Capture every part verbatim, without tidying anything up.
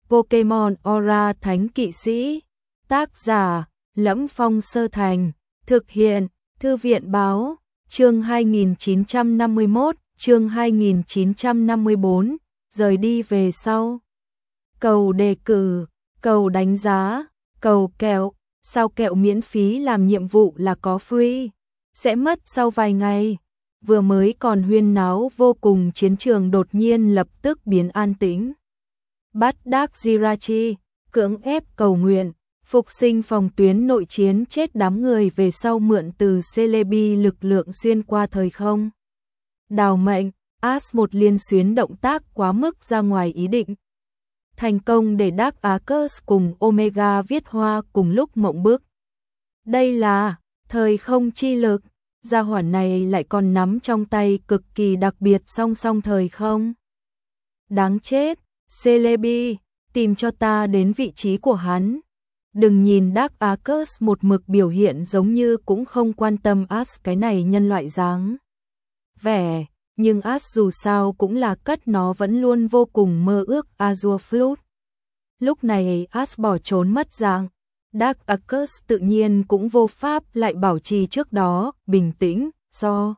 Pokemon Aura Thánh Kỵ Sĩ. Tác giả: Lẫm Phong Sơ Thành. Thực hiện: Thư viện báo. Chương hai nghìn chín trăm năm mươi mốt, chương hai nghìn chín trăm năm mươi bốn, rời đi về sau. Cầu đề cử, cầu đánh giá, cầu kẹo, sao kẹo miễn phí làm nhiệm vụ là có free, sẽ mất sau vài ngày. Vừa mới còn huyên náo vô cùng, chiến trường đột nhiên lập tức biến an tĩnh. Bắt Dark Jirachi, cưỡng ép cầu nguyện, phục sinh phòng tuyến nội chiến chết đám người về sau mượn từ Celebi lực lượng xuyên qua thời không. Đào mệnh, Ash một liên xuyến động tác quá mức ra ngoài ý định. Thành công để Dark Arcus cùng Omega viết hoa cùng lúc mộng bức. Đây là thời không chi lực, gia hỏa này lại còn nắm trong tay cực kỳ đặc biệt song song thời không. Đáng chết, Celebi, tìm cho ta đến vị trí của hắn. Đừng nhìn Dark Arcus một mực biểu hiện giống như cũng không quan tâm Ash cái này nhân loại dáng vẻ, nhưng Ash dù sao cũng là cất nó vẫn luôn vô cùng mơ ước Azure Flute. Lúc này Ash bỏ trốn mất dạng, Dark Arcus tự nhiên cũng vô pháp lại bảo trì trước đó bình tĩnh. So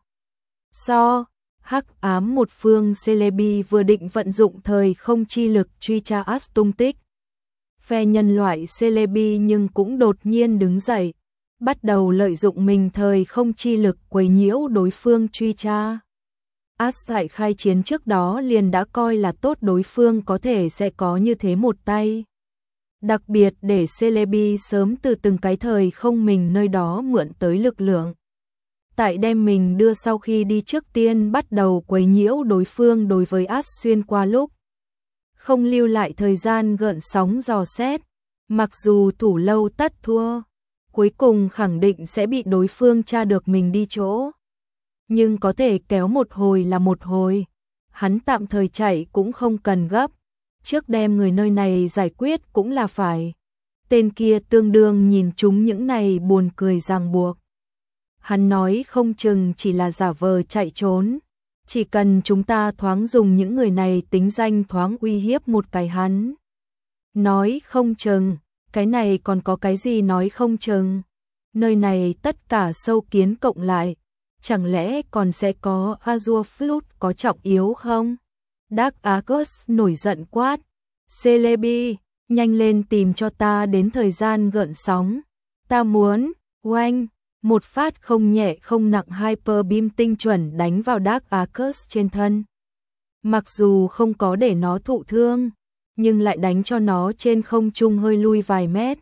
so hắc ám một phương, Celebi vừa định vận dụng thời không chi lực truy tra Ash tung tích. Phe nhân loại Celebi nhưng cũng đột nhiên đứng dậy, bắt đầu lợi dụng mình thời không chi lực quấy nhiễu đối phương truy tra. Ash tại khai chiến trước đó liền đã coi là tốt đối phương có thể sẽ có như thế một tay. Đặc biệt để Celebi sớm từ từng cái thời không mình nơi đó mượn tới lực lượng. Tại đem mình đưa sau khi đi trước tiên bắt đầu quấy nhiễu đối phương đối với Ash xuyên qua lúc. Không lưu lại thời gian gợn sóng dò xét, mặc dù thủ lâu tất thua, cuối cùng khẳng định sẽ bị đối phương tra được mình đi chỗ. Nhưng có thể kéo một hồi là một hồi, hắn tạm thời chạy cũng không cần gấp, trước đem người nơi này giải quyết cũng là phải. Tên kia tương đương nhìn chúng những này buồn cười ràng buộc. Hắn nói không chừng chỉ là giả vờ chạy trốn. Chỉ cần chúng ta thoáng dùng những người này tính danh thoáng uy hiếp một cái hắn. Nói không chừng, cái này còn có cái gì nói không chừng. Nơi này tất cả sâu kiến cộng lại, chẳng lẽ còn sẽ có Azure Flute có trọng yếu không? Dark Arcus nổi giận quát. Celebi, nhanh lên tìm cho ta đến thời gian gợn sóng. Ta muốn, oanh. Một phát không nhẹ không nặng Hyper Beam tinh chuẩn đánh vào Dark Arcus trên thân. Mặc dù không có để nó thụ thương, nhưng lại đánh cho nó trên không trung hơi lui vài mét.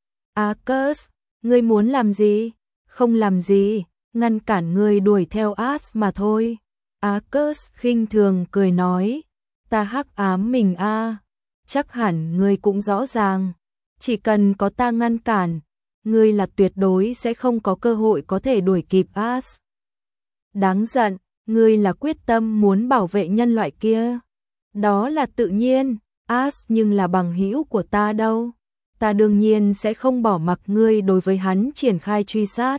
Arcus, ngươi muốn làm gì? Không làm gì, ngăn cản ngươi đuổi theo Ash mà thôi. Arcus khinh thường cười nói, ta hắc ám mình a, à. Chắc hẳn ngươi cũng rõ ràng, chỉ cần có ta ngăn cản, ngươi là tuyệt đối sẽ không có cơ hội có thể đuổi kịp Ash. Đáng giận, ngươi là quyết tâm muốn bảo vệ nhân loại kia. Đó là tự nhiên, Ash nhưng là bằng hữu của ta đâu. Ta đương nhiên sẽ không bỏ mặc ngươi đối với hắn triển khai truy sát.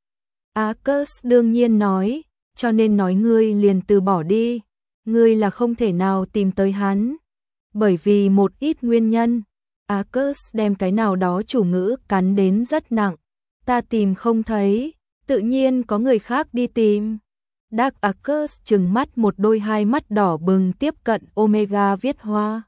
Arcus đương nhiên nói, cho nên nói ngươi liền từ bỏ đi. Ngươi là không thể nào tìm tới hắn. Bởi vì một ít nguyên nhân. Arcus đem cái nào đó chủ ngữ cắn đến rất nặng. Ta tìm không thấy, tự nhiên có người khác đi tìm. Dark Arcus trừng mắt một đôi hai mắt đỏ bừng tiếp cận Omega viết hoa.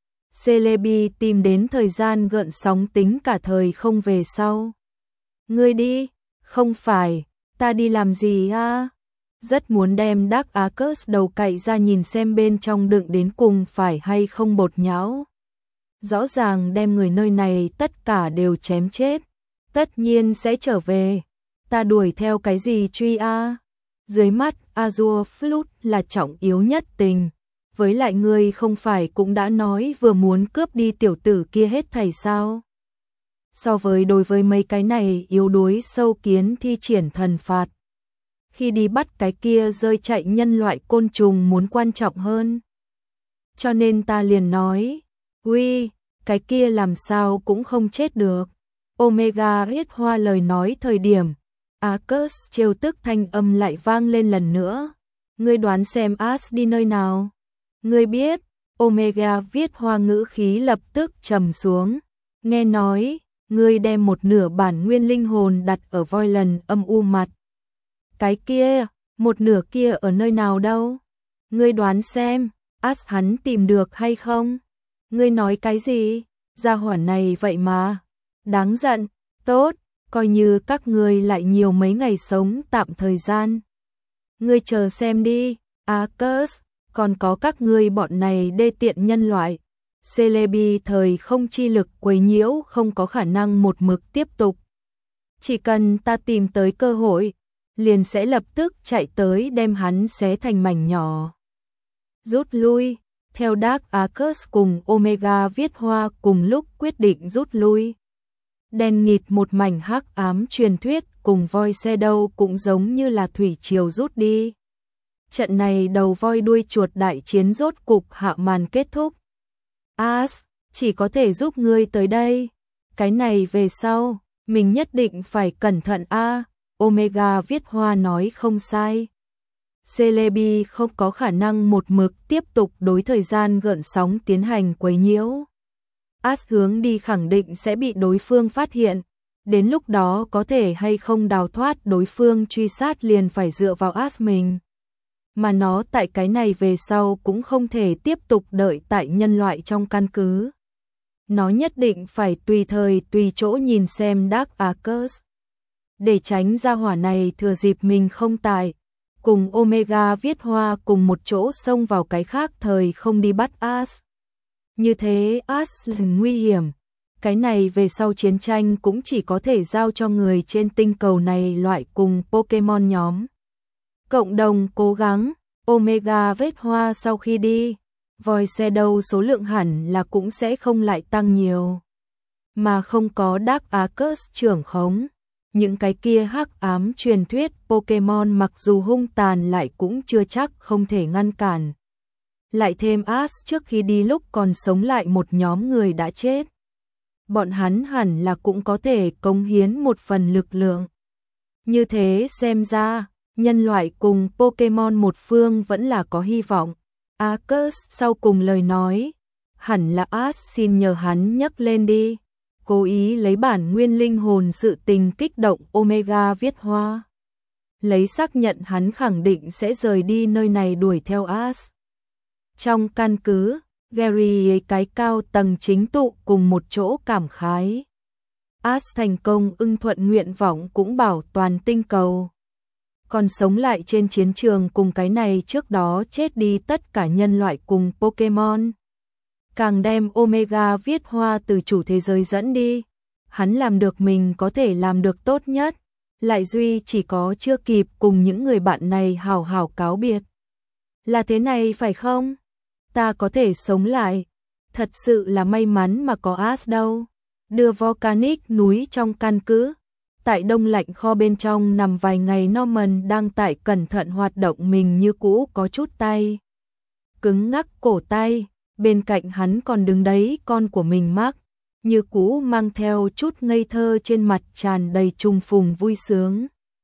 Celebi tìm đến thời gian gợn sóng tính cả thời không về sau. Ngươi đi, không phải, ta đi làm gì à? Rất muốn đem Dark Arcus đầu cậy ra nhìn xem bên trong đựng đến cùng phải hay không bột nhão. Rõ ràng đem người nơi này tất cả đều chém chết, tất nhiên sẽ trở về. Ta đuổi theo cái gì truy a? Dưới mắt Azure Flute là trọng yếu nhất tình. Với lại ngươi không phải cũng đã nói vừa muốn cướp đi tiểu tử kia hết thảy sao? So với đối với mấy cái này yếu đuối sâu kiến thi triển thần phạt. Khi đi bắt cái kia rơi chạy nhân loại côn trùng muốn quan trọng hơn. Cho nên ta liền nói, uy, cái kia làm sao cũng không chết được. Omega hết hoa lời nói thời điểm, Arcus trêu tức thanh âm lại vang lên lần nữa. Ngươi đoán xem Ash đi nơi nào? Ngươi biết, Omega viết hoa ngữ khí lập tức trầm xuống. Nghe nói, ngươi đem một nửa bản nguyên linh hồn đặt ở voi lần âm u mặt. Cái kia, một nửa kia ở nơi nào đâu? Ngươi đoán xem, As hắn tìm được hay không? Ngươi nói cái gì? Gia hỏa này vậy mà. Đáng giận, tốt, coi như các ngươi lại nhiều mấy ngày sống tạm thời gian. Ngươi chờ xem đi, Arcus, còn có các ngươi bọn này đê tiện nhân loại. Celebi thời không chi lực quấy nhiễu không có khả năng một mực tiếp tục. Chỉ cần ta tìm tới cơ hội, liền sẽ lập tức chạy tới đem hắn xé thành mảnh nhỏ. Rút lui, theo Dark Arcus cùng Omega viết hoa cùng lúc quyết định rút lui. Đen nghịt một mảnh hắc ám truyền thuyết cùng voi xe đâu cũng giống như là thủy triều rút đi. Trận này đầu voi đuôi chuột đại chiến rốt cục hạ màn kết thúc. As, chỉ có thể giúp ngươi tới đây. Cái này về sau, mình nhất định phải cẩn thận a. Omega viết hoa nói không sai. Celebi không có khả năng một mực tiếp tục đối thời gian gợn sóng tiến hành quấy nhiễu. As hướng đi khẳng định sẽ bị đối phương phát hiện. Đến lúc đó có thể hay không đào thoát đối phương truy sát liền phải dựa vào As mình. Mà nó tại cái này về sau cũng không thể tiếp tục đợi tại nhân loại trong căn cứ. Nó nhất định phải tùy thời tùy chỗ nhìn xem Dark Arcus. Để tránh gia hỏa này thừa dịp mình không tại, cùng Omega viết hoa cùng một chỗ xông vào cái khác thời không đi bắt As. Như thế As nguy hiểm. Cái này về sau chiến tranh cũng chỉ có thể giao cho người trên tinh cầu này loại cùng Pokemon nhóm. Cộng đồng cố gắng, Omega vết hoa sau khi đi, voi xe đâu số lượng hẳn là cũng sẽ không lại tăng nhiều. Mà không có Dark Arcus trưởng khống, những cái kia hắc ám truyền thuyết Pokemon mặc dù hung tàn lại cũng chưa chắc không thể ngăn cản. Lại thêm As trước khi đi lúc còn sống lại một nhóm người đã chết. Bọn hắn hẳn là cũng có thể cống hiến một phần lực lượng. Như thế xem ra, nhân loại cùng Pokemon một phương vẫn là có hy vọng. Arcus sau cùng lời nói, hẳn là As xin nhờ hắn nhấc lên đi. Cố ý lấy bản nguyên linh hồn sự tình kích động Omega viết hoa. Lấy xác nhận hắn khẳng định sẽ rời đi nơi này đuổi theo As. Trong căn cứ, Gary cái cao tầng chính tụ cùng một chỗ cảm khái. As thành công ưng thuận nguyện vọng cũng bảo toàn tinh cầu. Còn sống lại trên chiến trường cùng cái này trước đó chết đi tất cả nhân loại cùng Pokemon. Càng đem Omega viết hoa từ chủ thế giới dẫn đi. Hắn làm được mình có thể làm được tốt nhất. Lại duy chỉ có chưa kịp cùng những người bạn này hào hào cáo biệt. Là thế này phải không? Ta có thể sống lại. Thật sự là may mắn mà có As đâu. Đưa Volcanic núi trong căn cứ. Tại đông lạnh kho bên trong nằm vài ngày Norman đang tại cẩn thận hoạt động mình như cũ có chút tay. Cứng ngắc cổ tay, bên cạnh hắn còn đứng đấy con của mình Mark, như cũ mang theo chút ngây thơ trên mặt tràn đầy trùng phùng vui sướng.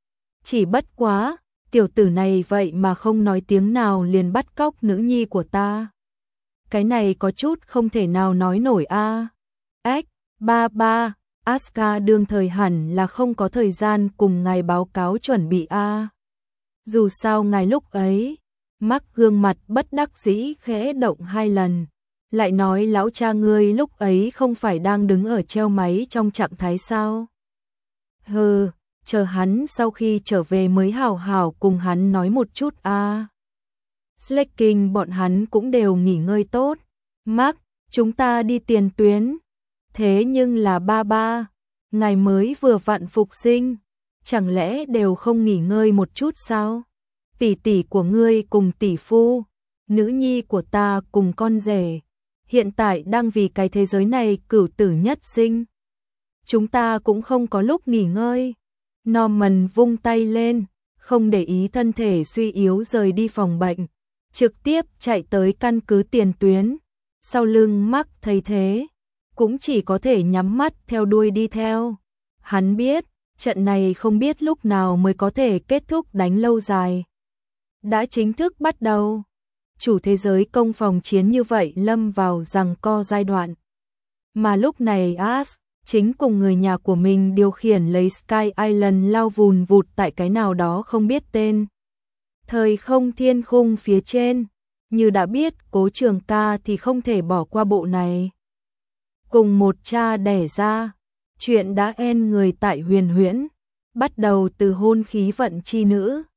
Chỉ bất quá, tiểu tử này vậy mà không nói tiếng nào liền bắt cóc nữ nhi của ta. Cái này có chút không thể nào nói nổi a. Ếch, ba ba. Aska đương thời hẳn là không có thời gian cùng ngài báo cáo chuẩn bị a. Dù sao ngài lúc ấy, mắc gương mặt bất đắc dĩ khẽ động hai lần, lại nói lão cha ngươi lúc ấy không phải đang đứng ở treo máy trong trạng thái sao? Hừ, chờ hắn sau khi trở về mới hào hào cùng hắn nói một chút a. Slacking bọn hắn cũng đều nghỉ ngơi tốt. Mark, chúng ta đi tiền tuyến. Thế nhưng là ba ba, ngài mới vừa vặn phục sinh, chẳng lẽ đều không nghỉ ngơi một chút sao? Tỷ tỷ của ngươi cùng tỷ phu, nữ nhi của ta cùng con rể, hiện tại đang vì cái thế giới này cửu tử nhất sinh. Chúng ta cũng không có lúc nghỉ ngơi. Norman vung tay lên, không để ý thân thể suy yếu rời đi phòng bệnh, trực tiếp chạy tới căn cứ tiền tuyến. Sau lưng Mark thấy thế, cũng chỉ có thể nhắm mắt theo đuôi đi theo. Hắn biết, trận này không biết lúc nào mới có thể kết thúc đánh lâu dài. Đã chính thức bắt đầu. chủ thế giới công phòng chiến như vậy lâm vào giằng co giai đoạn. Mà lúc này Ash chính cùng người nhà của mình điều khiển lấy Sky Island lao vùn vụt tại cái nào đó không biết tên. Thời không thiên khung phía trên, như đã biết Cố Trường Ca thì không thể bỏ qua bộ này. Cùng một cha đẻ ra, chuyện đã en người tại Huyền Huyễn, bắt đầu từ hôn khí vận chi nữ.